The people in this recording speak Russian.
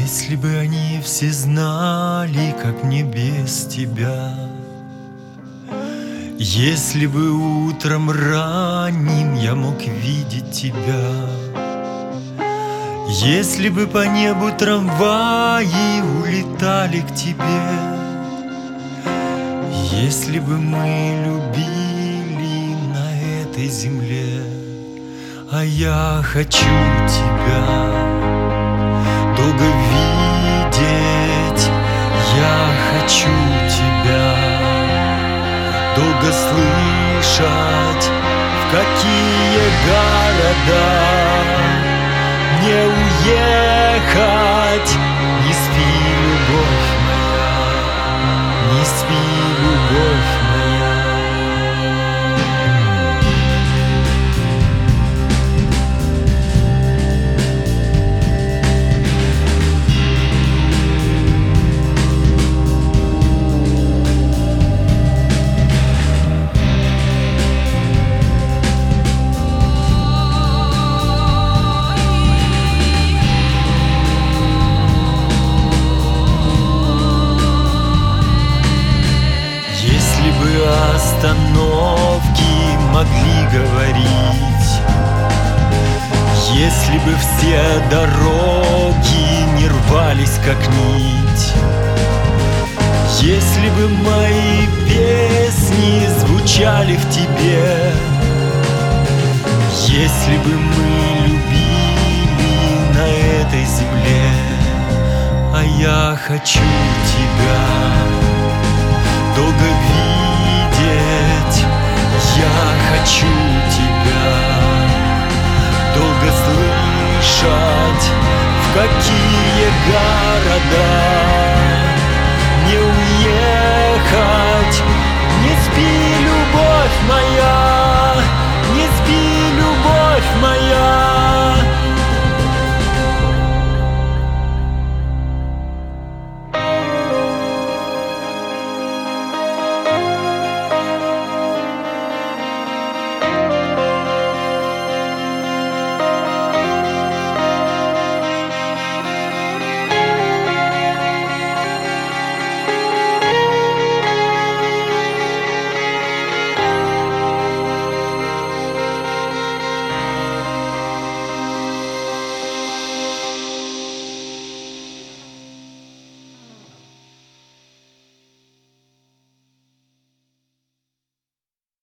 Если бы они все знали, как мне без тебя, если бы утром ранним я мог видеть тебя, если бы по небу трамваи улетали к тебе, если бы мы любили на этой земле. А я хочу тебя долго видеть, я хочу тебя долго слышать, в какие города не уехать. Не спи, любовь моя, не спи, любовь моя. Остановки могли говорить, если бы все дороги не рвались как нить, если бы мои песни звучали в тебе, если бы мы любили на этой земле. А я хочу тебя долго видеть, я хочу тебя долго слышать, в какие города